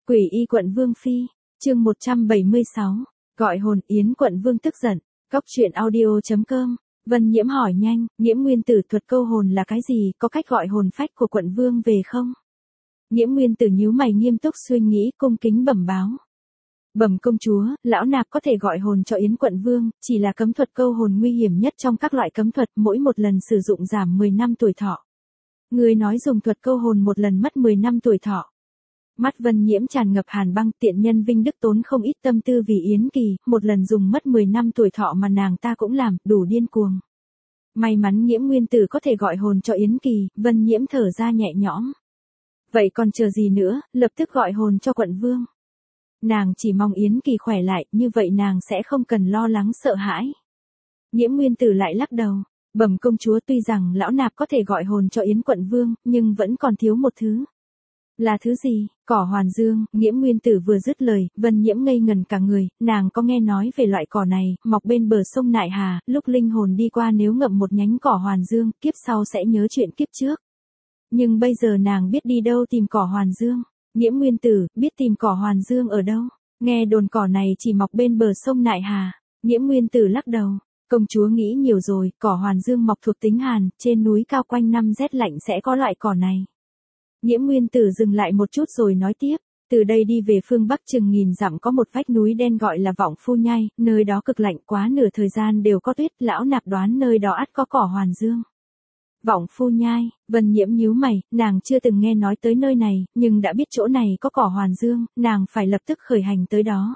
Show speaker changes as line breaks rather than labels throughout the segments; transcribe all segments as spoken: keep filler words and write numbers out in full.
Quỷ y quận Vương Phi, chương một trăm bảy mươi sáu, gọi hồn Yến quận Vương tức giận, cóc truyện audio chấm com, Vân Nhiễm hỏi nhanh, Nhiễm Nguyên Tử thuật câu hồn là cái gì, có cách gọi hồn phách của quận Vương về không? Nhiễm Nguyên Tử nhíu mày nghiêm túc suy nghĩ cung kính bẩm báo. Bẩm công chúa, lão nạp có thể gọi hồn cho Yến quận Vương, chỉ là cấm thuật câu hồn nguy hiểm nhất trong các loại cấm thuật, mỗi một lần sử dụng giảm mười năm tuổi thọ. Người nói dùng thuật câu hồn một lần mất mười năm tuổi thọ. Mắt Vân Nhiễm tràn ngập hàn băng, tiện nhân Vinh Đức tốn không ít tâm tư vì Yến Kỳ, một lần dùng mất mười năm tuổi thọ mà nàng ta cũng làm, đủ điên cuồng. May mắn Nhiễm Nguyên Tử có thể gọi hồn cho Yến Kỳ, Vân Nhiễm thở ra nhẹ nhõm. Vậy còn chờ gì nữa, lập tức gọi hồn cho quận Vương. Nàng chỉ mong Yến Kỳ khỏe lại, như vậy nàng sẽ không cần lo lắng sợ hãi. Nhiễm Nguyên Tử lại lắc đầu, bẩm công chúa, tuy rằng lão nạp có thể gọi hồn cho Yến quận Vương, nhưng vẫn còn thiếu một thứ. Là thứ gì? Cỏ hoàn dương. Nhiễm Nguyên Tử vừa dứt lời, Vân Nhiễm ngây ngần cả người, nàng có nghe nói về loại cỏ này, mọc bên bờ sông Nại Hà, lúc linh hồn đi qua nếu ngậm một nhánh cỏ hoàn dương, kiếp sau sẽ nhớ chuyện kiếp trước. Nhưng bây giờ nàng biết đi đâu tìm cỏ hoàn dương. Nhiễm Nguyên Tử, biết tìm cỏ hoàn dương ở đâu? Nghe đồn cỏ này chỉ mọc bên bờ sông Nại Hà. Nhiễm Nguyên Tử lắc đầu. Công chúa nghĩ nhiều rồi, cỏ hoàn dương mọc thuộc tính hàn, trên núi cao quanh năm rét lạnh sẽ có loại cỏ này. Nhiễm Nguyên Tử dừng lại một chút rồi nói tiếp, từ đây đi về phương Bắc chừng nghìn dặm có một vách núi đen gọi là Vọng Phu Nhai, nơi đó cực lạnh quá nửa thời gian đều có tuyết, lão nạp đoán nơi đó ắt có cỏ hoàn dương. Vọng Phu Nhai, Vân Nhiễm nhíu mày, nàng chưa từng nghe nói tới nơi này, nhưng đã biết chỗ này có cỏ hoàn dương, nàng phải lập tức khởi hành tới đó.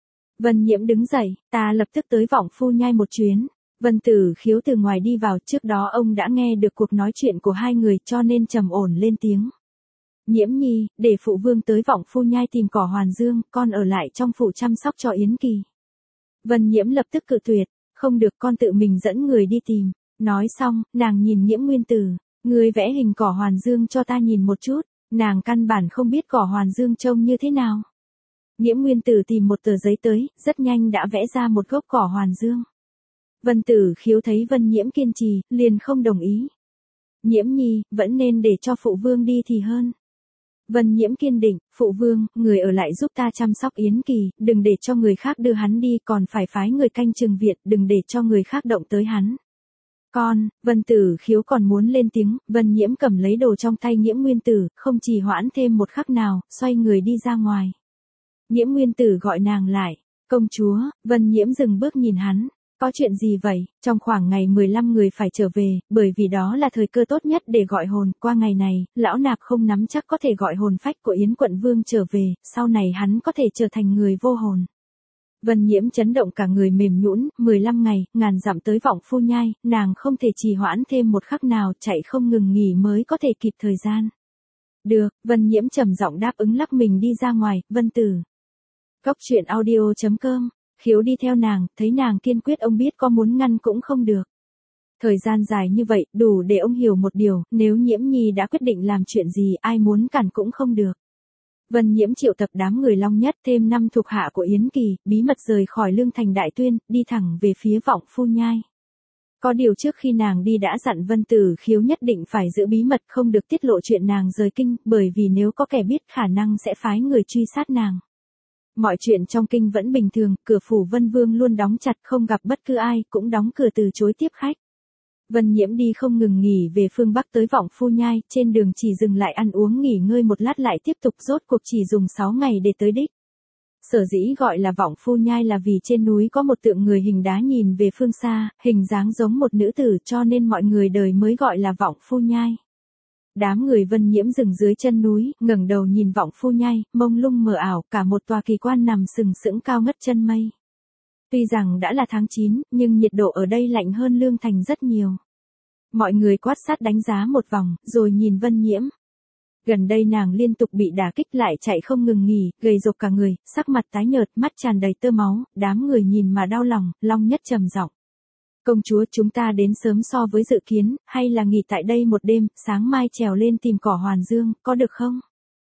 Vân Nhiễm đứng dậy, ta lập tức tới Vọng Phu Nhai một chuyến. Vân Tử Khiếu từ ngoài đi vào, trước đó ông đã nghe được cuộc nói chuyện của hai người cho nên trầm ổn lên tiếng. Nhiễm Nhi, để phụ vương tới Vọng Phu Nhai tìm cỏ hoàn dương, con ở lại trong phủ chăm sóc cho Yến Kỳ. Vân Nhiễm lập tức cự tuyệt, không được, con tự mình dẫn người đi tìm. Nói xong, nàng nhìn Nhiễm Nguyên Tử, người vẽ hình cỏ hoàn dương cho ta nhìn một chút, nàng căn bản không biết cỏ hoàn dương trông như thế nào. Nhiễm Nguyên Tử tìm một tờ giấy tới, rất nhanh đã vẽ ra một gốc cỏ hoàn dương. Vân Tử Khiếu thấy Vân Nhiễm kiên trì, liền không đồng ý. Nhiễm Nhi, vẫn nên để cho phụ vương đi thì hơn. Vân Nhiễm kiên định, phụ vương, người ở lại giúp ta chăm sóc Yến Kỳ, đừng để cho người khác đưa hắn đi, còn phải phái người canh chừng viện, đừng để cho người khác động tới hắn. Con, Vân Tử Khiếu còn muốn lên tiếng, Vân Nhiễm cầm lấy đồ trong tay Nhiễm Nguyên Tử, không trì hoãn thêm một khắc nào, xoay người đi ra ngoài. Nhiễm Nguyên Tử gọi nàng lại, công chúa, Vân Nhiễm dừng bước nhìn hắn. Có chuyện gì vậy? Trong khoảng ngày mười lăm người phải trở về, bởi vì đó là thời cơ tốt nhất để gọi hồn, qua ngày này, lão nạp không nắm chắc có thể gọi hồn phách của Yến quận Vương trở về, sau này hắn có thể trở thành người vô hồn. Vân Nhiễm chấn động cả người mềm nhũn, mười lăm ngày, ngàn dặm tới Vọng Phu Nhai, nàng không thể trì hoãn thêm một khắc nào, chạy không ngừng nghỉ mới có thể kịp thời gian. Được, Vân Nhiễm trầm giọng đáp ứng lắc mình đi ra ngoài, Vân Tử. Cóc truyện audio chấm com. Khiếu đi theo nàng, thấy nàng kiên quyết ông biết có muốn ngăn cũng không được. Thời gian dài như vậy, đủ để ông hiểu một điều, nếu Nhiễm Nhi đã quyết định làm chuyện gì, ai muốn cản cũng không được. Vân Nhiễm triệu tập đám người Long Nhất thêm năm thuộc hạ của Yến Kỳ, bí mật rời khỏi Lương Thành Đại Tuyên, đi thẳng về phía Vọng Phu Nhai. Có điều trước khi nàng đi đã dặn Vân Tử Khiếu nhất định phải giữ bí mật, không được tiết lộ chuyện nàng rời kinh, bởi vì nếu có kẻ biết khả năng sẽ phái người truy sát nàng. Mọi chuyện trong kinh vẫn bình thường, cửa phủ Vân Vương luôn đóng chặt, không gặp bất cứ ai, cũng đóng cửa từ chối tiếp khách. Vân Nhiễm đi không ngừng nghỉ về phương Bắc tới Vọng Phu Nhai, trên đường chỉ dừng lại ăn uống nghỉ ngơi một lát lại tiếp tục, rốt cuộc chỉ dùng sáu ngày để tới đích. Sở dĩ gọi là Vọng Phu Nhai là vì trên núi có một tượng người hình đá nhìn về phương xa, hình dáng giống một nữ tử cho nên mọi người đời mới gọi là Vọng Phu Nhai. Đám người Vân Nhiễm dừng dưới chân núi, ngẩng đầu nhìn Vọng Phu Nhai, mông lung mờ ảo, cả một tòa kỳ quan nằm sừng sững cao ngất chân mây. Tuy rằng đã là tháng chín, nhưng nhiệt độ ở đây lạnh hơn Lương Thành rất nhiều. Mọi người quan sát đánh giá một vòng, rồi nhìn Vân Nhiễm. Gần đây nàng liên tục bị đả kích lại chạy không ngừng nghỉ, gầy rộc cả người, sắc mặt tái nhợt, mắt tràn đầy tơ máu, đám người nhìn mà đau lòng, Long Nhất trầm giọng. Công chúa, chúng ta đến sớm so với dự kiến, hay là nghỉ tại đây một đêm, sáng mai trèo lên tìm cỏ hoàn dương, có được không?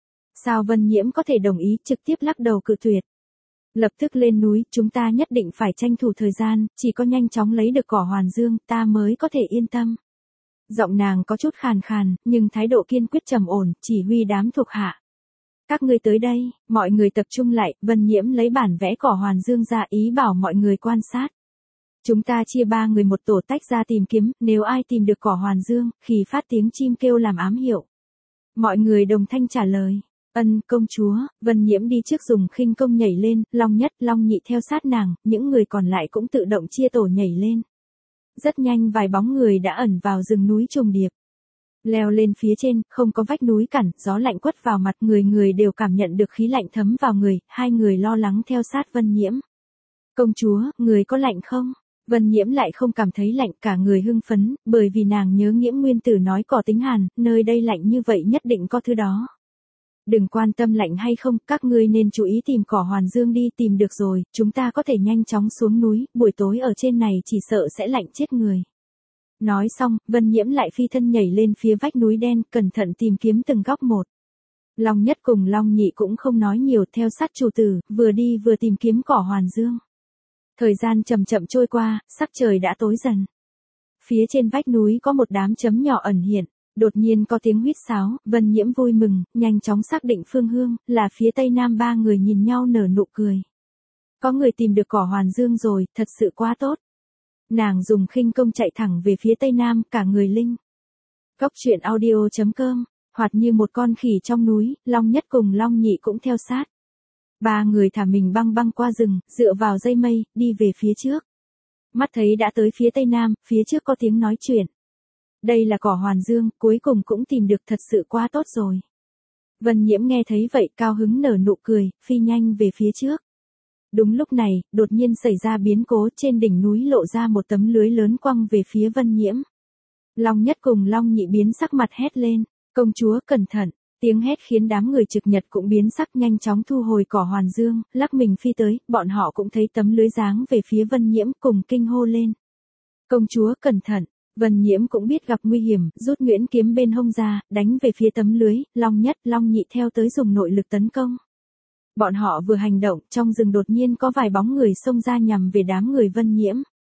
Sao Vân Nhiễm có thể đồng ý, trực tiếp lắc đầu cự tuyệt. Lập tức lên núi, chúng ta nhất định phải tranh thủ thời gian, chỉ có nhanh chóng lấy được cỏ hoàn dương, ta mới có thể yên tâm. Giọng nàng có chút khàn khàn, nhưng thái độ kiên quyết trầm ổn, chỉ huy đám thuộc hạ. Các ngươi tới đây, mọi người tập trung lại, Vân Nhiễm lấy bản vẽ cỏ hoàn dương ra ý bảo mọi người quan sát. Chúng ta chia ba người một tổ tách ra tìm kiếm, nếu ai tìm được cỏ hoàn dương, khi phát tiếng chim kêu làm ám hiệu. Mọi người đồng thanh trả lời. Ân, công chúa. Vân Nhiễm đi trước dùng khinh công nhảy lên, Long Nhất, Long Nhị theo sát nàng, những người còn lại cũng tự động chia tổ nhảy lên. Rất nhanh vài bóng người đã ẩn vào rừng núi trùng điệp. Leo lên phía trên, không có vách núi cản, gió lạnh quất vào mặt, người người đều cảm nhận được khí lạnh thấm vào người, hai người lo lắng theo sát Vân Nhiễm. Công chúa, người có lạnh không? Vân Nhiễm lại không cảm thấy lạnh, cả người hưng phấn, bởi vì nàng nhớ Nghiễm Nguyên Tử nói cỏ tính hàn, nơi đây lạnh như vậy nhất định có thứ đó. Đừng quan tâm lạnh hay không, các ngươi nên chú ý tìm cỏ hoàn dương đi, tìm được rồi, chúng ta có thể nhanh chóng xuống núi, buổi tối ở trên này chỉ sợ sẽ lạnh chết người. Nói xong, Vân Nhiễm lại phi thân nhảy lên phía vách núi đen, cẩn thận tìm kiếm từng góc một. Long Nhất cùng Long Nhị cũng không nói nhiều, theo sát chủ tử, vừa đi vừa tìm kiếm cỏ hoàn dương. Thời gian chậm chậm trôi qua, sắc trời đã tối dần. Phía trên vách núi có một đám chấm nhỏ ẩn hiện, đột nhiên có tiếng huýt sáo, Vân Nhiễm vui mừng, nhanh chóng xác định phương hướng, là phía tây nam. Ba người nhìn nhau nở nụ cười. Có người tìm được cỏ hoàn dương rồi, thật sự quá tốt. Nàng dùng khinh công chạy thẳng về phía tây nam, cả người linh. Cốc truyện audio chấm com, hoạt như một con khỉ trong núi, Long Nhất cùng Long Nhị cũng theo sát. Ba người thả mình băng băng qua rừng, dựa vào dây mây, đi về phía trước. Mắt thấy đã tới phía tây nam, phía trước có tiếng nói chuyện. Đây là cỏ hoàn dương, cuối cùng cũng tìm được, thật sự quá tốt rồi. Vân Nhiễm nghe thấy vậy, cao hứng nở nụ cười, phi nhanh về phía trước. Đúng lúc này, đột nhiên xảy ra biến cố, trên đỉnh núi lộ ra một tấm lưới lớn quăng về phía Vân Nhiễm. Long Nhất cùng Long Nhị biến sắc mặt hét lên, công chúa cẩn thận, tiếng hét khiến đám người Trực Nhật cũng biến sắc, nhanh chóng thu hồi cỏ hoàn dương, lắc mình phi tới, bọn họ cũng thấy tấm lưới giáng về phía Vân Nhiễm, cùng kinh hô lên. Công chúa cẩn thận. Vân Nhiễm cũng biết gặp nguy hiểm, rút Nguyễn kiếm bên hông ra, đánh về phía tấm lưới, Long Nhất, Long Nhị theo tới dùng nội lực tấn công. Bọn họ vừa hành động, trong rừng đột nhiên có vài bóng người xông ra nhằm về đám người Vân Nhiễm.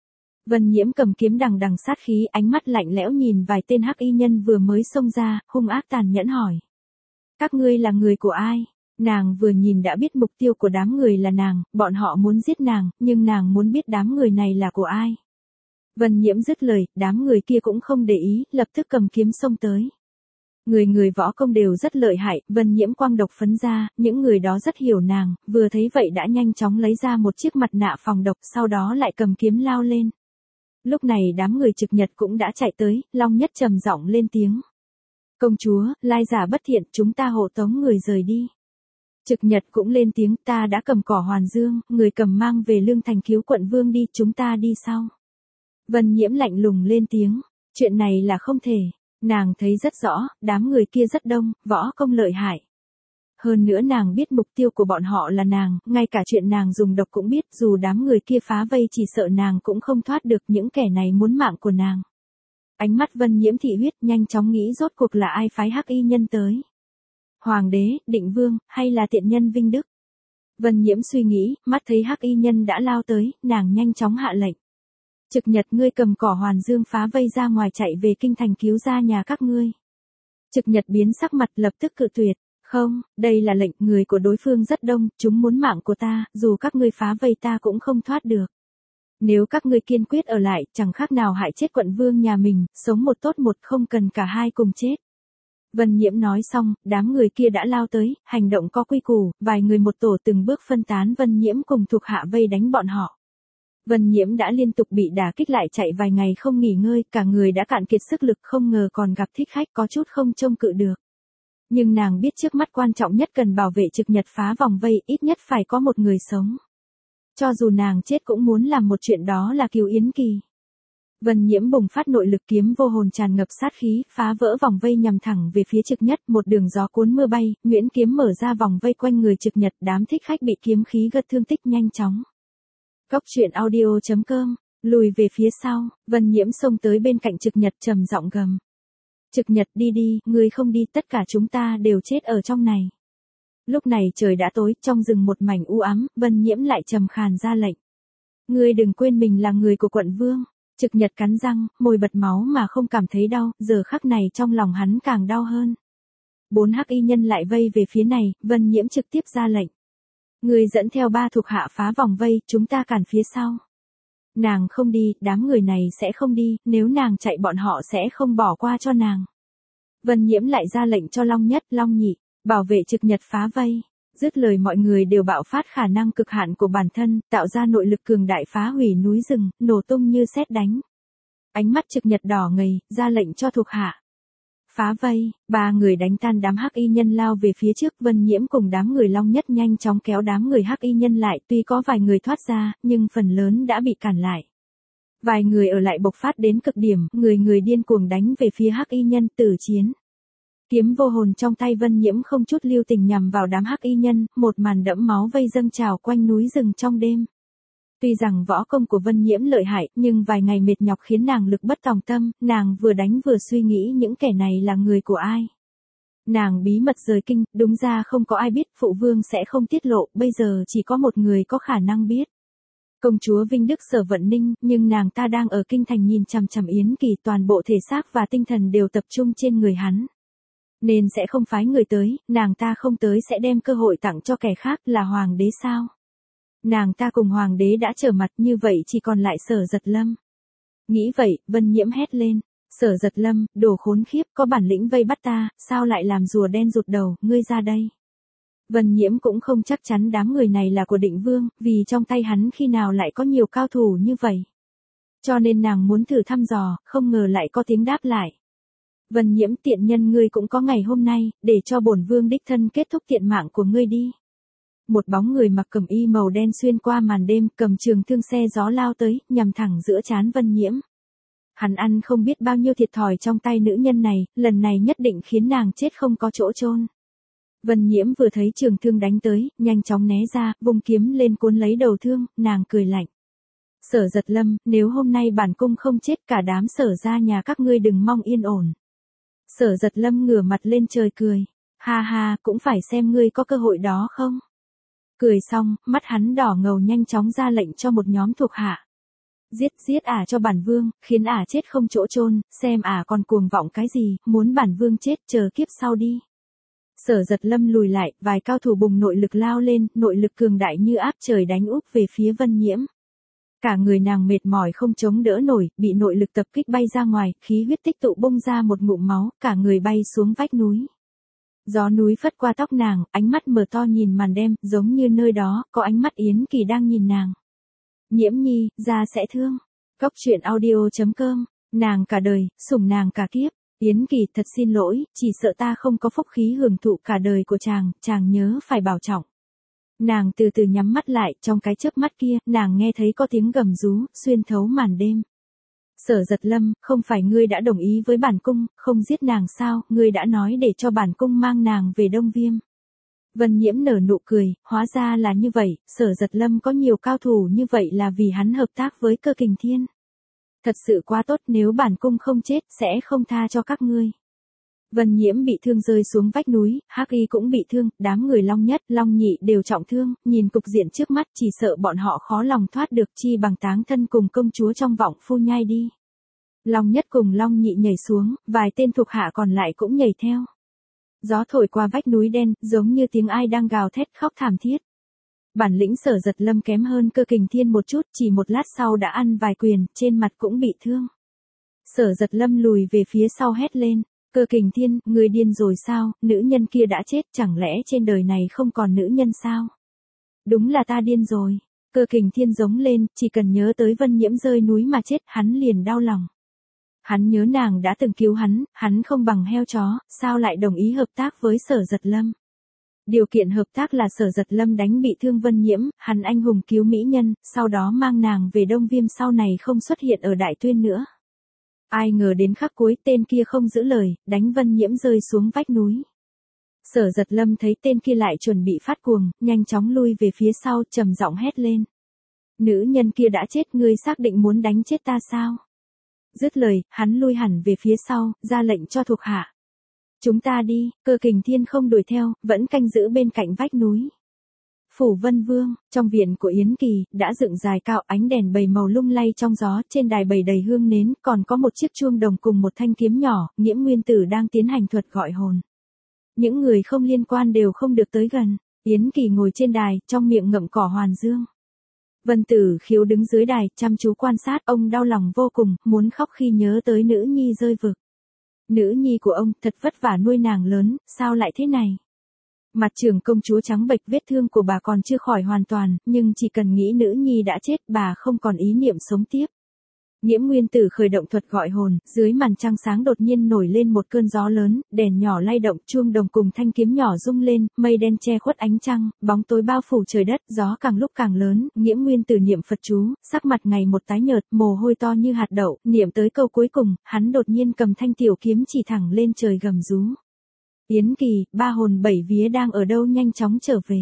Vân Nhiễm cầm kiếm đằng đằng sát khí, ánh mắt lạnh lẽo nhìn vài tên hắc y nhân vừa mới xông ra, hung ác tàn nhẫn hỏi. Các ngươi là người của ai? Nàng vừa nhìn đã biết mục tiêu của đám người là nàng, bọn họ muốn giết nàng, nhưng nàng muốn biết đám người này là của ai. Vân Nhiễm dứt lời, đám người kia cũng không để ý, lập tức cầm kiếm xông tới. Người người võ công đều rất lợi hại, Vân Nhiễm quang độc phấn ra, những người đó rất hiểu nàng, vừa thấy vậy đã nhanh chóng lấy ra một chiếc mặt nạ phòng độc, sau đó lại cầm kiếm lao lên. Lúc này đám người Trực Nhật cũng đã chạy tới, Long Nhất trầm giọng lên tiếng. Công chúa, lai giả bất thiện, chúng ta hộ tống người rời đi. Trực Nhật cũng lên tiếng, ta đã cầm cỏ hoàn dương, người cầm mang về Lương Thành cứu quận vương đi, chúng ta đi sau. Vân Nhiễm lạnh lùng lên tiếng, chuyện này là không thể, nàng thấy rất rõ, đám người kia rất đông, võ công lợi hại. Hơn nữa nàng biết mục tiêu của bọn họ là nàng, ngay cả chuyện nàng dùng độc cũng biết, dù đám người kia phá vây chỉ sợ nàng cũng không thoát được, những kẻ này muốn mạng của nàng. Ánh mắt Vân Nhiễm thị huyết, nhanh chóng nghĩ rốt cuộc là ai phái hắc y nhân tới. Hoàng đế, định vương, hay là tiện nhân Vinh Đức? Vân Nhiễm suy nghĩ, mắt thấy hắc y nhân đã lao tới, nàng nhanh chóng hạ lệnh. Trực Nhật, ngươi cầm cỏ hoàn dương phá vây ra ngoài chạy về kinh thành cứu ra nhà các ngươi. Trực Nhật biến sắc mặt, lập tức cự tuyệt. Không, đây là lệnh, người của đối phương rất đông, chúng muốn mạng của ta, dù các ngươi phá vây ta cũng không thoát được. Nếu các ngươi kiên quyết ở lại, chẳng khác nào hại chết quận vương nhà mình, sống một tốt một, không cần cả hai cùng chết. Vân Nhiễm nói xong, đám người kia đã lao tới, hành động có quy củ, vài người một tổ từng bước phân tán, Vân Nhiễm cùng thuộc hạ vây đánh bọn họ. Vân Nhiễm đã liên tục bị đả kích, lại chạy vài ngày không nghỉ ngơi, cả người đã cạn kiệt sức lực, không ngờ còn gặp thích khách, có chút không trông cự được. Nhưng nàng biết trước mắt quan trọng nhất cần bảo vệ Trực Nhật phá vòng vây, ít nhất phải có một người sống. Cho dù nàng chết cũng muốn làm một chuyện, đó là cứu Yến Kỳ. Vân Nhiễm bùng phát nội lực, kiếm vô hồn tràn ngập sát khí, phá vỡ vòng vây nhằm thẳng về phía Trực Nhất, một đường gió cuốn mưa bay, Nguyễn kiếm mở ra vòng vây quanh người Trực Nhật, đám thích khách bị kiếm khí gật thương tích nhanh chóng. Cốc truyện audio chấm com, lùi về phía sau, Vân Nhiễm xông tới bên cạnh Trực Nhật trầm giọng gầm. Trực Nhật, đi đi, ngươi không đi, tất cả chúng ta đều chết ở trong này. Lúc này trời đã tối, trong rừng một mảnh u ám, Vân Nhiễm lại trầm khàn ra lệnh. Ngươi đừng quên mình là người của quận vương. Trực Nhật cắn răng, môi bật máu mà không cảm thấy đau, giờ khắc này trong lòng hắn càng đau hơn. bốn hắc y nhân lại vây về phía này, Vân Nhiễm trực tiếp ra lệnh. Người dẫn theo ba thuộc hạ phá vòng vây, chúng ta cản phía sau. Nàng không đi, đám người này sẽ không đi, nếu nàng chạy bọn họ sẽ không bỏ qua cho nàng. Vân Nhiễm lại ra lệnh cho Long Nhất, Long Nhị, bảo vệ trực nhật phá vây. Dứt lời mọi người đều bạo phát khả năng cực hạn của bản thân, tạo ra nội lực cường đại phá hủy núi rừng, nổ tung như sét đánh. Ánh mắt trực nhật đỏ ngầy, ra lệnh cho thuộc hạ. Phá vây, ba người đánh tan đám hắc y nhân lao về phía trước, Vân Nhiễm cùng đám người Long Nhất nhanh chóng kéo đám người hắc y nhân lại, tuy có vài người thoát ra, nhưng phần lớn đã bị cản lại. Vài người ở lại bộc phát đến cực điểm, người người điên cuồng đánh về phía hắc y nhân, tử chiến. Kiếm vô hồn trong tay Vân Nhiễm không chút lưu tình nhằm vào đám hắc y nhân, một màn đẫm máu vây dâng trào quanh núi rừng trong đêm. Tuy rằng võ công của Vân Nhiễm lợi hại, nhưng vài ngày mệt nhọc khiến nàng lực bất tòng tâm, nàng vừa đánh vừa suy nghĩ những kẻ này là người của ai. Nàng bí mật rời kinh, đúng ra không có ai biết, phụ vương sẽ không tiết lộ, bây giờ chỉ có một người có khả năng biết. Công chúa Vinh Đức Sở Vận Ninh, nhưng nàng ta đang ở kinh thành nhìn chằm chằm Yến Kỳ, toàn bộ thể xác và tinh thần đều tập trung trên người hắn. Nên sẽ không phái người tới, nàng ta không tới sẽ đem cơ hội tặng cho kẻ khác, là hoàng đế sao? Nàng ta cùng hoàng đế đã trở mặt, như vậy chỉ còn lại Sở Giật Lâm. Nghĩ vậy, Vân Nhiễm hét lên, Sở Giật Lâm, đồ khốn khiếp, có bản lĩnh vây bắt ta, sao lại làm rùa đen rụt đầu, ngươi ra đây. Vân Nhiễm cũng không chắc chắn đám người này là của Định Vương, vì trong tay hắn khi nào lại có nhiều cao thủ như vậy. Cho nên nàng muốn thử thăm dò, không ngờ lại có tiếng đáp lại. Vân Nhiễm, tiện nhân, ngươi cũng có ngày hôm nay, để cho bổn vương đích thân kết thúc tiện mạng của ngươi đi. Một bóng người mặc cẩm y màu đen xuyên qua màn đêm, cầm trường thương xe gió lao tới, nhằm thẳng giữa trán Vân Nhiễm. Hắn ăn không biết bao nhiêu thiệt thòi trong tay nữ nhân này, lần này nhất định khiến nàng chết không có chỗ chôn. Vân Nhiễm vừa thấy trường thương đánh tới, nhanh chóng né ra, vung kiếm lên cuốn lấy đầu thương, nàng cười lạnh. Sở Giật Lâm, nếu hôm nay bản cung không chết, cả đám Sở gia nhà các ngươi đừng mong yên ổn. Sở Giật Lâm ngửa mặt lên trời cười. Ha ha, cũng phải xem ngươi có cơ hội đó không? Cười xong, mắt hắn đỏ ngầu, nhanh chóng ra lệnh cho một nhóm thuộc hạ. Giết, giết ả cho bản vương, khiến ả chết không chỗ chôn, xem ả còn cuồng vọng cái gì, muốn bản vương chết, chờ kiếp sau đi. Sở Giật Lâm lùi lại, vài cao thủ bùng nội lực lao lên, nội lực cường đại như áp trời đánh úp về phía Vân Nhiễm. Cả người nàng mệt mỏi không chống đỡ nổi, bị nội lực tập kích bay ra ngoài, khí huyết tích tụ bung ra một ngụm máu, cả người bay xuống vách núi. Gió núi phất qua tóc nàng, ánh mắt mở to nhìn màn đêm, giống như nơi đó, có ánh mắt Yến Kỳ đang nhìn nàng. Nhiễm nhi, ra sẽ thương. Cóc truyện audio chấm com, nàng cả đời, sủng nàng cả kiếp. Yến Kỳ, thật xin lỗi, chỉ sợ ta không có phúc khí hưởng thụ cả đời của chàng, chàng nhớ phải bảo trọng. Nàng từ từ nhắm mắt lại, trong cái chớp mắt kia, nàng nghe thấy có tiếng gầm rú, xuyên thấu màn đêm. Sở Giật Lâm, không phải ngươi đã đồng ý với bản cung, không giết nàng sao, ngươi đã nói để cho bản cung mang nàng về Đông Viêm. Vân Nhiễm nở nụ cười, hóa ra là như vậy, Sở Giật Lâm có nhiều cao thủ như vậy là vì hắn hợp tác với Cơ Kình Thiên. Thật sự quá tốt, nếu bản cung không chết, sẽ không tha cho các ngươi. Vân Nhiễm bị thương rơi xuống vách núi, Hắc Y cũng bị thương, đám người Long Nhất, Long Nhị đều trọng thương, nhìn cục diện trước mắt chỉ sợ bọn họ khó lòng thoát được, chi bằng táng thân cùng công chúa trong vọng phu nhai đi. Long Nhất cùng Long Nhị nhảy xuống, vài tên thuộc hạ còn lại cũng nhảy theo. Gió thổi qua vách núi đen, giống như tiếng ai đang gào thét khóc thảm thiết. Bản lĩnh Sở Giật Lâm kém hơn Cơ Kình Thiên một chút, chỉ một lát sau đã ăn vài quyền, trên mặt cũng bị thương. Sở Giật Lâm lùi về phía sau hét lên. Cơ Kình Thiên, ngươi điên rồi sao, nữ nhân kia đã chết, chẳng lẽ trên đời này không còn nữ nhân sao? Đúng là ta điên rồi. Cơ Kình Thiên giống lên, chỉ cần nhớ tới Vân Nhiễm rơi núi mà chết, hắn liền đau lòng. Hắn nhớ nàng đã từng cứu hắn, hắn không bằng heo chó, sao lại đồng ý hợp tác với Sở Giật Lâm? Điều kiện hợp tác là Sở Giật Lâm đánh bị thương Vân Nhiễm, hắn anh hùng cứu mỹ nhân, sau đó mang nàng về Đông Viêm, sau này không xuất hiện ở Đại Tuyên nữa. Ai ngờ đến khắc cuối, tên kia không giữ lời, đánh Vân Nhiễm rơi xuống vách núi. Sở Giật Lâm thấy tên kia lại chuẩn bị phát cuồng, nhanh chóng lui về phía sau, trầm giọng hét lên. Nữ nhân kia đã chết, ngươi xác định muốn đánh chết ta sao? Dứt lời, hắn lui hẳn về phía sau, ra lệnh cho thuộc hạ. Chúng ta đi, Cơ Kình Thiên không đuổi theo, vẫn canh giữ bên cạnh vách núi. Phủ Vân Vương, trong viện của Yến Kỳ, đã dựng dài cao, ánh đèn bầy màu lung lay trong gió, trên đài bầy đầy hương nến, còn có một chiếc chuông đồng cùng một thanh kiếm nhỏ, Nghiễm Nguyên Tử đang tiến hành thuật gọi hồn. Những người không liên quan đều không được tới gần. Yến Kỳ ngồi trên đài, trong miệng ngậm cỏ hoàn dương. Vân Tử Khiếu đứng dưới đài, chăm chú quan sát, ông đau lòng vô cùng, muốn khóc khi nhớ tới nữ nhi rơi vực. Nữ nhi của ông, thật vất vả nuôi nàng lớn, sao lại thế này? Mặt trưởng công chúa trắng bệch, vết thương của bà còn chưa khỏi hoàn toàn, nhưng chỉ cần nghĩ nữ nhi đã chết, bà không còn ý niệm sống tiếp. Nhiễm Nguyên Tử khởi động thuật gọi hồn, dưới màn trăng sáng đột nhiên nổi lên một cơn gió lớn, đèn nhỏ lay động, chuông đồng cùng thanh kiếm nhỏ rung lên, mây đen che khuất ánh trăng, bóng tối bao phủ trời đất, gió càng lúc càng lớn, Nhiễm Nguyên Tử niệm Phật chú, sắc mặt ngày một tái nhợt, mồ hôi to như hạt đậu, niệm tới câu cuối cùng, hắn đột nhiên cầm thanh tiểu kiếm chỉ thẳng lên trời gầm rú. Yến Kỳ, ba hồn bảy vía đang ở đâu, nhanh chóng trở về.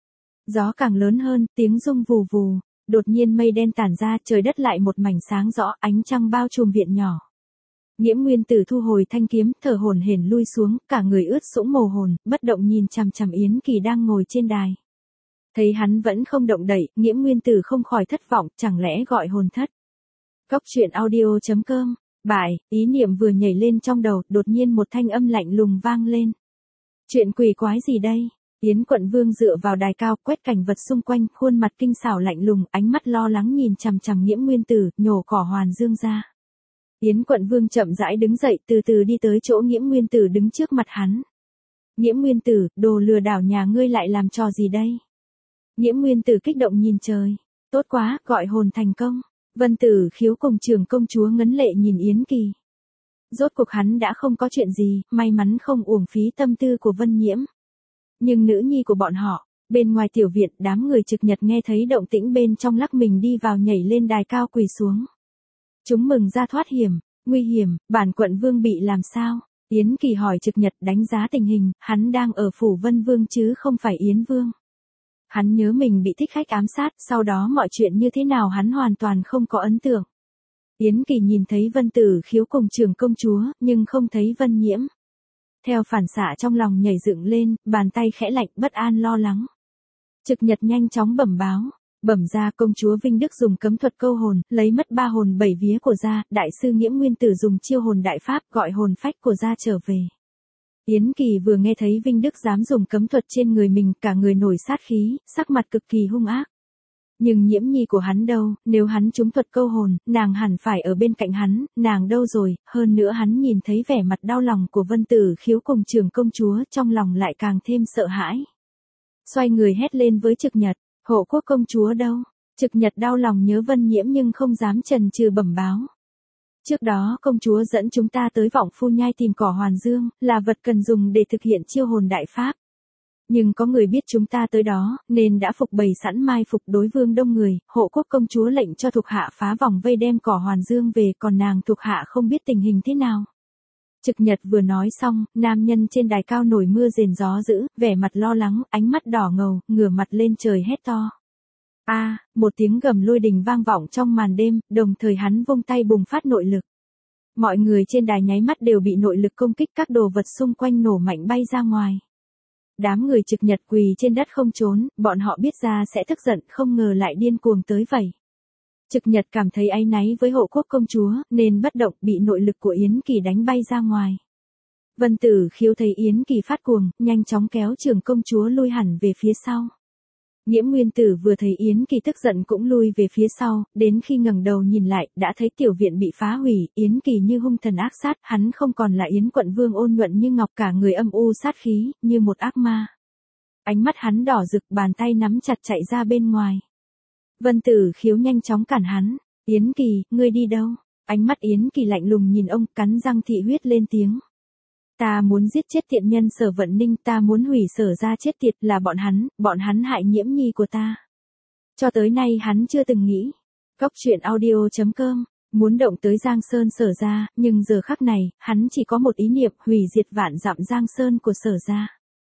Gió càng lớn hơn, tiếng rung vù vù. Đột nhiên mây đen tản ra, trời đất lại một mảnh sáng rõ, ánh trăng bao trùm viện nhỏ. Nhiễm Nguyên Tử thu hồi thanh kiếm, thở hổn hển lui xuống, cả người ướt sũng mồ hồn, bất động nhìn chằm chằm Yến Kỳ đang ngồi trên đài. Thấy hắn vẫn không động đậy, Nhiễm Nguyên Tử không khỏi thất vọng, chẳng lẽ gọi hồn thất. Cốc truyện audio chấm com. Bại, ý niệm vừa nhảy lên trong đầu, đột nhiên một thanh âm lạnh lùng vang lên. Chuyện quỷ quái gì đây? Yến Quận Vương dựa vào đài cao, quét cảnh vật xung quanh, khuôn mặt kinh xảo lạnh lùng, ánh mắt lo lắng nhìn chằm chằm Nhiễm Nguyên Tử, nhổ cỏ hoàn dương ra. Yến Quận Vương chậm rãi đứng dậy, từ từ đi tới chỗ Nhiễm Nguyên Tử đứng trước mặt hắn. Nhiễm Nguyên Tử, đồ lừa đảo nhà ngươi lại làm trò gì đây? Nhiễm Nguyên Tử kích động nhìn trời. Tốt quá, gọi hồn thành công. Vân Tử Khiếu cùng trưởng công chúa ngấn lệ nhìn Yến Kỳ. Rốt cuộc hắn đã không có chuyện gì, may mắn không uổng phí tâm tư của Vân Nhiễm. Nhưng nữ nhi của bọn họ, bên ngoài tiểu viện, đám người Trực Nhật nghe thấy động tĩnh bên trong lắc mình đi vào, nhảy lên đài cao quỳ xuống. Chúng mừng ra thoát hiểm, nguy hiểm, bản quận vương bị làm sao? Yến Kỳ hỏi Trực Nhật, đánh giá tình hình, hắn đang ở phủ Vân Vương chứ không phải Yến Vương. Hắn nhớ mình bị thích khách ám sát, sau đó mọi chuyện như thế nào hắn hoàn toàn không có ấn tượng. Yến Kỳ nhìn thấy Vân Tử Khiếu cùng trưởng công chúa, nhưng không thấy Vân Nhiễm. Theo phản xạ trong lòng nhảy dựng lên, bàn tay khẽ lạnh, bất an lo lắng. Trực Nhật nhanh chóng bẩm báo, bẩm ra công chúa Vinh Đức dùng cấm thuật câu hồn, lấy mất ba hồn bảy vía của gia, đại sư Nhiễm Nguyên Tử dùng chiêu hồn đại pháp gọi hồn phách của gia trở về. Yến Kỳ vừa nghe thấy Vinh Đức dám dùng cấm thuật trên người mình, cả người nổi sát khí, sắc mặt cực kỳ hung ác. Nhưng Nhiễm nhi của hắn đâu, nếu hắn trúng thuật câu hồn, nàng hẳn phải ở bên cạnh hắn, nàng đâu rồi, hơn nữa hắn nhìn thấy vẻ mặt đau lòng của Vân Tử Khiếu cùng trưởng công chúa, trong lòng lại càng thêm sợ hãi. Xoay người hét lên với Trực Nhật, hộ quốc công chúa đâu? Trực Nhật đau lòng nhớ Vân Nhiễm nhưng không dám chần chừ bẩm báo. Trước đó công chúa dẫn chúng ta tới Vọng Phu Nhai tìm cỏ hoàn dương, là vật cần dùng để thực hiện chiêu hồn đại pháp. Nhưng có người biết chúng ta tới đó, nên đã phục bày sẵn mai phục đối vương đông người, hộ quốc công chúa lệnh cho thuộc hạ phá vòng vây đem cỏ hoàn dương về, còn nàng thuộc hạ không biết tình hình thế nào. Trực Nhật vừa nói xong, nam nhân trên đài cao nổi mưa rền gió dữ, vẻ mặt lo lắng, ánh mắt đỏ ngầu, ngửa mặt lên trời hét to. A, à, một tiếng gầm lôi đình vang vọng trong màn đêm, đồng thời hắn vung tay bùng phát nội lực. Mọi người trên đài nháy mắt đều bị nội lực công kích, các đồ vật xung quanh nổ mạnh bay ra ngoài. Đám người Trực Nhật quỳ trên đất không trốn, bọn họ biết ra sẽ tức giận, không ngờ lại điên cuồng tới vậy. Trực Nhật cảm thấy áy náy với hộ quốc công chúa, nên bất động, bị nội lực của Yến Kỳ đánh bay ra ngoài. Vân Tử Khiếu thấy Yến Kỳ phát cuồng, nhanh chóng kéo trưởng công chúa lui hẳn về phía sau. Nhiễm Nguyên Tử vừa thấy Yến Kỳ tức giận cũng lui về phía sau, đến khi ngẩng đầu nhìn lại, đã thấy tiểu viện bị phá hủy, Yến Kỳ như hung thần ác sát, hắn không còn là Yến Quận Vương ôn nhuận như ngọc, cả người âm u sát khí, như một ác ma. Ánh mắt hắn đỏ rực, bàn tay nắm chặt chạy ra bên ngoài. Vân Tử Khiếu nhanh chóng cản hắn, Yến Kỳ, ngươi đi đâu? Ánh mắt Yến Kỳ lạnh lùng nhìn ông, cắn răng thị huyết lên tiếng. Ta muốn giết chết tiện nhân Sở Vận Ninh, ta muốn hủy Sở ra chết tiệt, là bọn hắn, bọn hắn hại Nhiễm nhi của ta. Cho tới nay hắn chưa từng nghĩ. Cốc truyện audio chấm com, muốn động tới Giang Sơn Sở ra, nhưng giờ khắc này, hắn chỉ có một ý niệm, hủy diệt vạn dặm Giang Sơn của Sở ra.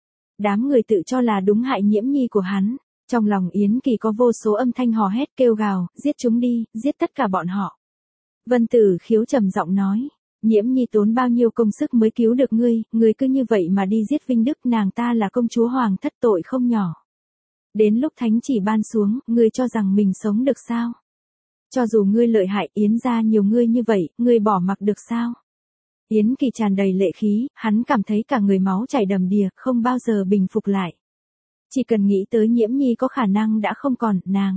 Đám người tự cho là đúng hại Nhiễm nhi của hắn, trong lòng Yến Kỳ có vô số âm thanh hò hét kêu gào, giết chúng đi, giết tất cả bọn họ. Vân Tử Khiếu trầm giọng nói. Nhiễm nhi tốn bao nhiêu công sức mới cứu được ngươi, ngươi cứ như vậy mà đi giết Vinh Đức, nàng ta là công chúa hoàng thất, tội không nhỏ. Đến lúc thánh chỉ ban xuống, ngươi cho rằng mình sống được sao? Cho dù ngươi lợi hại, Yến gia nhiều ngươi như vậy, ngươi bỏ mặc được sao? Yến Kỳ tràn đầy lệ khí, hắn cảm thấy cả người máu chảy đầm đìa, không bao giờ bình phục lại. Chỉ cần nghĩ tới Nhiễm Nhi có khả năng đã không còn, nàng.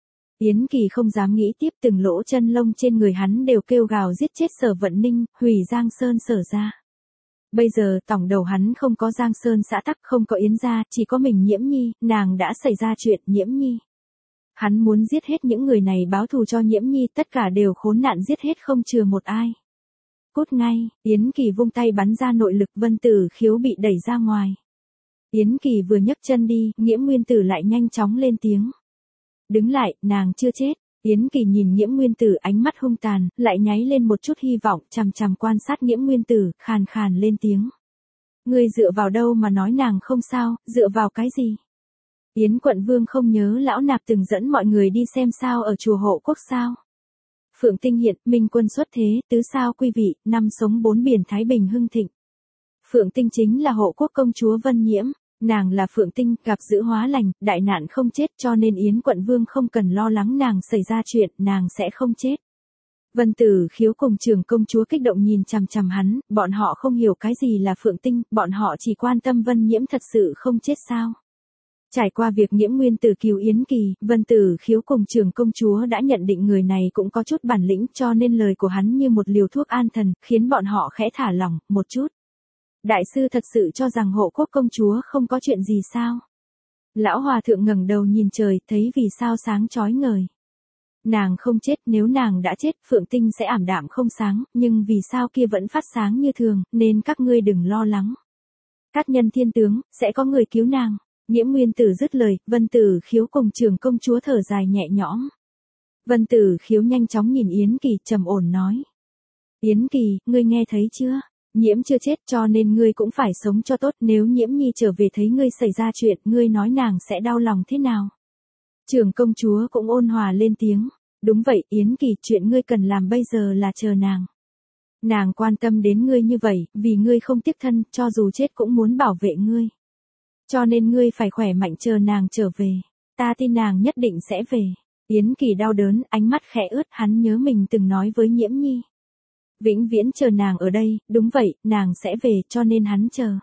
Yến Kỳ không dám nghĩ tiếp, từng lỗ chân lông trên người hắn đều kêu gào giết chết Sở Vận Ninh, hủy Giang Sơn Sở gia. Bây giờ tổng đầu hắn không có Giang Sơn xã tắc, không có Yến gia, chỉ có mình Nhiễm Nhi, nàng đã xảy ra chuyện Nhiễm Nhi. Hắn muốn giết hết những người này báo thù cho Nhiễm Nhi, tất cả đều khốn nạn giết hết không chừa một ai. Cút ngay, Yến Kỳ vung tay bắn ra nội lực, Vân Tử Khiếu bị đẩy ra ngoài. Yến Kỳ vừa nhấc chân đi, Nghiễm Nguyên Tử lại nhanh chóng lên tiếng. Đứng lại, nàng chưa chết. Yến Kỳ nhìn Nghiễm Nguyên Tử, ánh mắt hung tàn, lại nháy lên một chút hy vọng, chằm chằm quan sát Nghiễm Nguyên Tử, khàn khàn lên tiếng. Ngươi dựa vào đâu mà nói nàng không sao, dựa vào cái gì? Yến quận vương không nhớ lão nạp từng dẫn mọi người đi xem sao ở chùa Hộ Quốc sao? Phượng Tinh hiện, minh quân xuất thế, tứ sao quý vị, năm sống bốn biển thái bình hưng thịnh. Phượng Tinh chính là Hộ Quốc công chúa Vân Nhiễm. Nàng là Phượng Tinh, gặp dữ hóa lành, đại nạn không chết, cho nên Yến quận vương không cần lo lắng nàng xảy ra chuyện, nàng sẽ không chết. Vân Tử Khiếu cùng trưởng công chúa kích động nhìn chằm chằm hắn, bọn họ không hiểu cái gì là Phượng Tinh, bọn họ chỉ quan tâm Vân Nhiễm thật sự không chết sao. Trải qua việc Nghiễm Nguyên Tử cứu Yến Kỳ, Vân Tử Khiếu cùng trưởng công chúa đã nhận định người này cũng có chút bản lĩnh, cho nên lời của hắn như một liều thuốc an thần, khiến bọn họ khẽ thả lỏng một chút. Đại sư thật sự cho rằng Hộ Quốc công chúa không có chuyện gì sao? Lão hòa thượng ngẩng đầu nhìn trời, thấy vì sao sáng chói ngời. Nàng không chết, nếu nàng đã chết, Phượng Tinh sẽ ảm đạm không sáng, nhưng vì sao kia vẫn phát sáng như thường, nên các ngươi đừng lo lắng. Cát nhân thiên tướng, sẽ có người cứu nàng. Nghiễm Nguyên Tử dứt lời, Vân Tử Khiếu cùng trưởng công chúa thở dài nhẹ nhõm. Vân Tử Khiếu nhanh chóng nhìn Yến Kỳ, trầm ổn nói. Yến Kỳ, ngươi nghe thấy chưa? Nhiễm chưa chết cho nên ngươi cũng phải sống cho tốt, nếu Nhiễm Nhi trở về thấy ngươi xảy ra chuyện, ngươi nói nàng sẽ đau lòng thế nào? Trưởng công chúa cũng ôn hòa lên tiếng. Đúng vậy, Yến Kỳ, chuyện ngươi cần làm bây giờ là chờ nàng. Nàng quan tâm đến ngươi như vậy, vì ngươi không tiếc thân, cho dù chết cũng muốn bảo vệ ngươi. Cho nên ngươi phải khỏe mạnh chờ nàng trở về. Ta tin nàng nhất định sẽ về. Yến Kỳ đau đớn, ánh mắt khẽ ướt, hắn nhớ mình từng nói với Nhiễm Nhi. Vĩnh viễn chờ nàng ở đây, đúng vậy, nàng sẽ về, cho nên hắn chờ.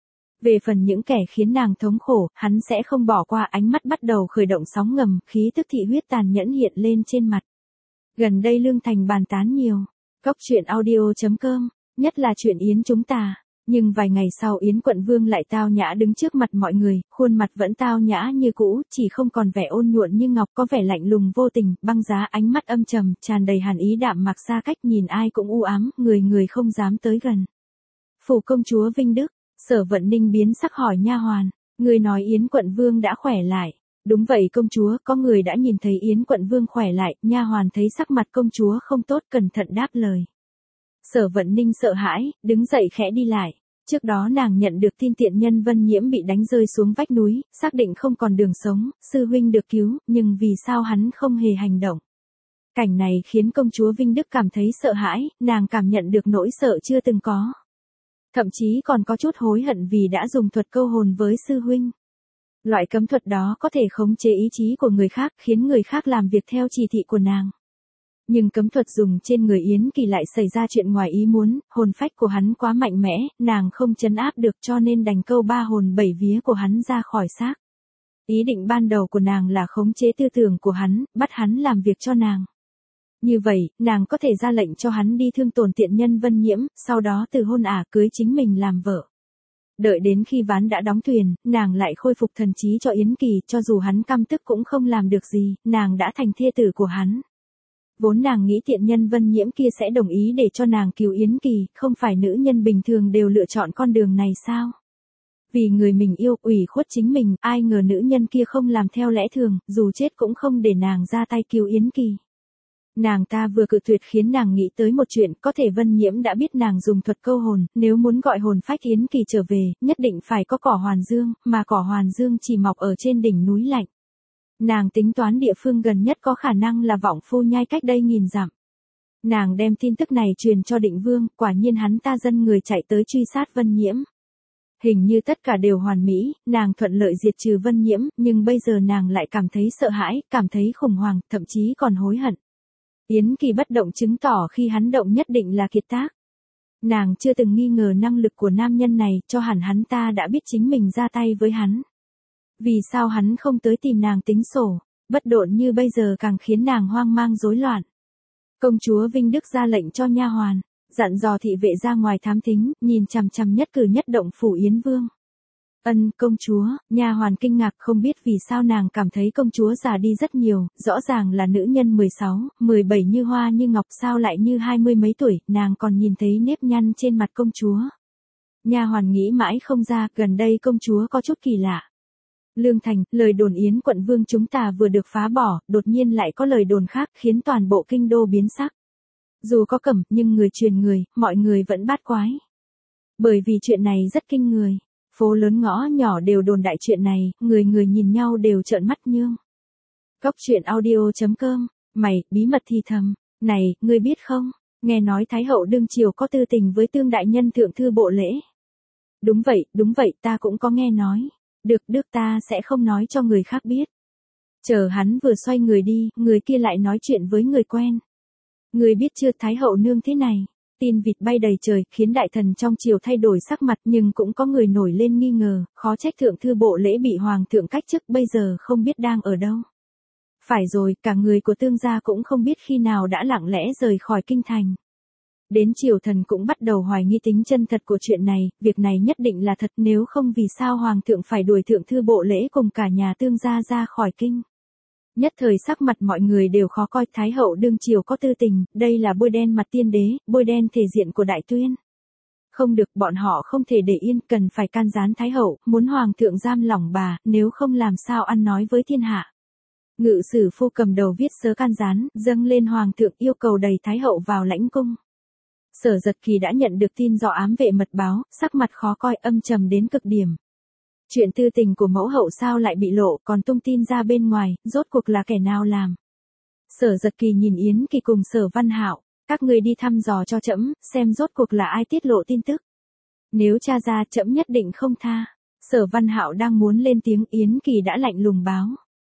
Về phần những kẻ khiến nàng thống khổ, hắn sẽ không bỏ qua. Ánh mắt bắt đầu khởi động sóng ngầm, khí tức thị huyết tàn nhẫn hiện lên trên mặt. Gần đây Lương Thành bàn tán nhiều. Cóc truyện audio chấm com, nhất là chuyện Yến chúng ta. Nhưng vài ngày sau Yến quận vương lại tao nhã đứng trước mặt mọi người, khuôn mặt vẫn tao nhã như cũ, chỉ không còn vẻ ôn nhuận như ngọc, có vẻ lạnh lùng vô tình, băng giá, ánh mắt âm trầm, tràn đầy hàn ý, đạm mạc xa cách, nhìn ai cũng u ám, người người không dám tới gần. Phủ công chúa Vinh Đức, Sở Vận Ninh biến sắc hỏi nha hoàn, người nói Yến quận vương đã khỏe lại. Đúng vậy công chúa, có người đã nhìn thấy Yến quận vương khỏe lại, nha hoàn thấy sắc mặt công chúa không tốt, cẩn thận đáp lời. Sở Vận Ninh sợ hãi, đứng dậy khẽ đi lại. Trước đó nàng nhận được tin tiện nhân Vân Nhiễm bị đánh rơi xuống vách núi, xác định không còn đường sống, sư huynh được cứu, nhưng vì sao hắn không hề hành động. Cảnh này khiến công chúa Vinh Đức cảm thấy sợ hãi, nàng cảm nhận được nỗi sợ chưa từng có. Thậm chí còn có chút hối hận vì đã dùng thuật câu hồn với sư huynh. Loại cấm thuật đó có thể khống chế ý chí của người khác, khiến người khác làm việc theo chỉ thị của nàng. Nhưng cấm thuật dùng trên người Yến Kỳ lại xảy ra chuyện ngoài ý muốn, hồn phách của hắn quá mạnh mẽ, nàng không trấn áp được cho nên đành câu ba hồn bảy vía của hắn ra khỏi xác. Ý định ban đầu của nàng là khống chế tư tưởng của hắn, bắt hắn làm việc cho nàng. Như vậy, nàng có thể ra lệnh cho hắn đi thương tổn tiện nhân Vân Nhiễm, sau đó từ hôn ả cưới chính mình làm vợ. Đợi đến khi ván đã đóng thuyền, nàng lại khôi phục thần trí cho Yến Kỳ, cho dù hắn căm tức cũng không làm được gì, nàng đã thành thê tử của hắn. Vốn nàng nghĩ tiện nhân Vân Nhiễm kia sẽ đồng ý để cho nàng cứu Yến Kỳ, không phải nữ nhân bình thường đều lựa chọn con đường này sao? Vì người mình yêu, ủy khuất chính mình, ai ngờ nữ nhân kia không làm theo lẽ thường, dù chết cũng không để nàng ra tay cứu Yến Kỳ. Nàng ta vừa cự tuyệt khiến nàng nghĩ tới một chuyện, có thể Vân Nhiễm đã biết nàng dùng thuật câu hồn, nếu muốn gọi hồn phách Yến Kỳ trở về, nhất định phải có cỏ hoàn dương, mà cỏ hoàn dương chỉ mọc ở trên đỉnh núi lạnh. Nàng tính toán địa phương gần nhất có khả năng là Vọng Phu Nhai cách đây nghìn dặm. Nàng đem tin tức này truyền cho Định Vương, quả nhiên hắn ta dân người chạy tới truy sát Vân Nhiễm. Hình như tất cả đều hoàn mỹ, nàng thuận lợi diệt trừ Vân Nhiễm, nhưng bây giờ nàng lại cảm thấy sợ hãi, cảm thấy khủng hoảng, thậm chí còn hối hận. Yến Kỳ bất động chứng tỏ khi hắn động nhất định là kiệt tác. Nàng chưa từng nghi ngờ năng lực của nam nhân này, cho hẳn hắn ta đã biết chính mình ra tay với hắn. Vì sao hắn không tới tìm nàng tính sổ, bất độn như bây giờ càng khiến nàng hoang mang rối loạn. Công chúa Vinh Đức ra lệnh cho nha hoàn, dặn dò thị vệ ra ngoài thám thính, nhìn chằm chằm nhất cử nhất động phủ Yến Vương. Ân, công chúa, nha hoàn kinh ngạc không biết vì sao nàng cảm thấy công chúa già đi rất nhiều, rõ ràng là nữ nhân mười sáu, mười bảy như hoa như ngọc sao lại như hai mươi mấy tuổi, nàng còn nhìn thấy nếp nhăn trên mặt công chúa. Nha hoàn nghĩ mãi không ra, gần đây công chúa có chút kỳ lạ. Lương Thành, lời đồn Yến quận vương chúng ta vừa được phá bỏ, đột nhiên lại có lời đồn khác khiến toàn bộ kinh đô biến sắc. Dù có cẩm, nhưng người truyền người, mọi người vẫn bát quái. Bởi vì chuyện này rất kinh người. Phố lớn ngõ nhỏ đều đồn đại chuyện này, người người nhìn nhau đều trợn mắt nhương. Cóc truyện audio chấm com, mày, bí mật thì thầm, này, ngươi biết không, nghe nói Thái hậu đương triều có tư tình với Tương đại nhân thượng thư bộ lễ. Đúng vậy, đúng vậy, ta cũng có nghe nói. Được, được ta sẽ không nói cho người khác biết. Chờ hắn vừa xoay người đi, người kia lại nói chuyện với người quen. Người biết chưa, Thái hậu nương thế này. Tin vịt bay đầy trời, khiến đại thần trong triều thay đổi sắc mặt, nhưng cũng có người nổi lên nghi ngờ, khó trách thượng thư bộ lễ bị hoàng thượng cách chức, bây giờ không biết đang ở đâu. Phải rồi, cả người của Tương gia cũng không biết khi nào đã lặng lẽ rời khỏi kinh thành. Đến triều thần cũng bắt đầu hoài nghi tính chân thật của chuyện này, việc này nhất định là thật, nếu không vì sao hoàng thượng phải đuổi thượng thư bộ lễ cùng cả nhà Tương gia ra khỏi kinh. Nhất thời sắc mặt mọi người đều khó coi, Thái hậu đương triều có tư tình, đây là bôi đen mặt tiên đế, bôi đen thể diện của đại tuyên. Không được, bọn họ không thể để yên, cần phải can gián Thái hậu, muốn hoàng thượng giam lỏng bà, nếu không làm sao ăn nói với thiên hạ. Ngự sử phu cầm đầu viết sớ can gián, dâng lên hoàng thượng yêu cầu đẩy Thái hậu vào lãnh cung. Sở Giật Kỳ đã nhận được tin do ám vệ mật báo, sắc mặt khó coi, âm trầm đến cực điểm. Chuyện tư tình của mẫu hậu sao lại bị lộ, còn tung tin ra bên ngoài, rốt cuộc là kẻ nào làm. Sở Giật Kỳ nhìn Yến Kỳ cùng Sở Văn Hạo, các người đi thăm dò cho trẫm, xem rốt cuộc là ai tiết lộ tin tức. Nếu tra ra, trẫm nhất định không tha. Sở Văn Hạo đang muốn lên tiếng, Yến Kỳ đã lạnh lùng báo.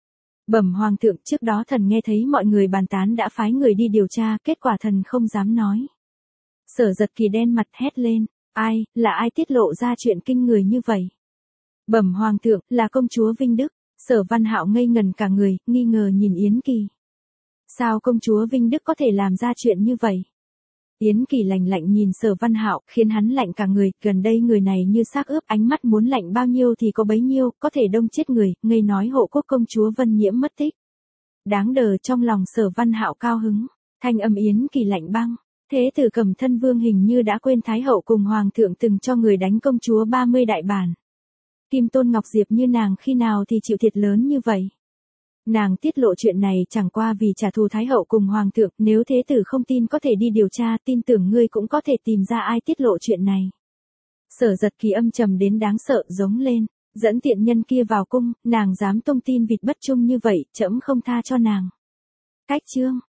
Bẩm hoàng thượng, trước đó thần nghe thấy mọi người bàn tán đã phái người đi điều tra, kết quả thần không dám nói. Sở Giật Kỳ đen mặt hét lên, ai, là ai tiết lộ ra chuyện kinh người như vậy? Bẩm hoàng thượng, là công chúa Vinh Đức. Sở Văn Hạo ngây ngần cả người, nghi ngờ nhìn Yến Kỳ. Sao công chúa Vinh Đức có thể làm ra chuyện như vậy? Yến Kỳ lạnh lạnh nhìn Sở Văn Hạo, khiến hắn lạnh cả người, gần đây người này như xác ướp, ánh mắt muốn lạnh bao nhiêu thì có bấy nhiêu, có thể đông chết người, ngây nói hộ quốc công chúa Vân Nhiễm mất tích. Đáng đờ, trong lòng Sở Văn Hạo cao hứng, thanh âm Yến Kỳ lạnh băng. Thế tử Cẩm Thân Vương hình như đã quên Thái hậu cùng hoàng thượng từng cho người đánh công chúa ba mươi đại bản. Kim Tôn Ngọc Diệp như nàng khi nào thì chịu thiệt lớn như vậy. Nàng tiết lộ chuyện này chẳng qua vì trả thù Thái hậu cùng hoàng thượng, nếu thế tử không tin có thể đi điều tra, tin tưởng ngươi cũng có thể tìm ra ai tiết lộ chuyện này. Sở Giật Kỳ âm trầm đến đáng sợ, giống lên, dẫn tiện nhân kia vào cung, nàng dám tung tin vịt bất trung như vậy, trẫm không tha cho nàng. Cách chương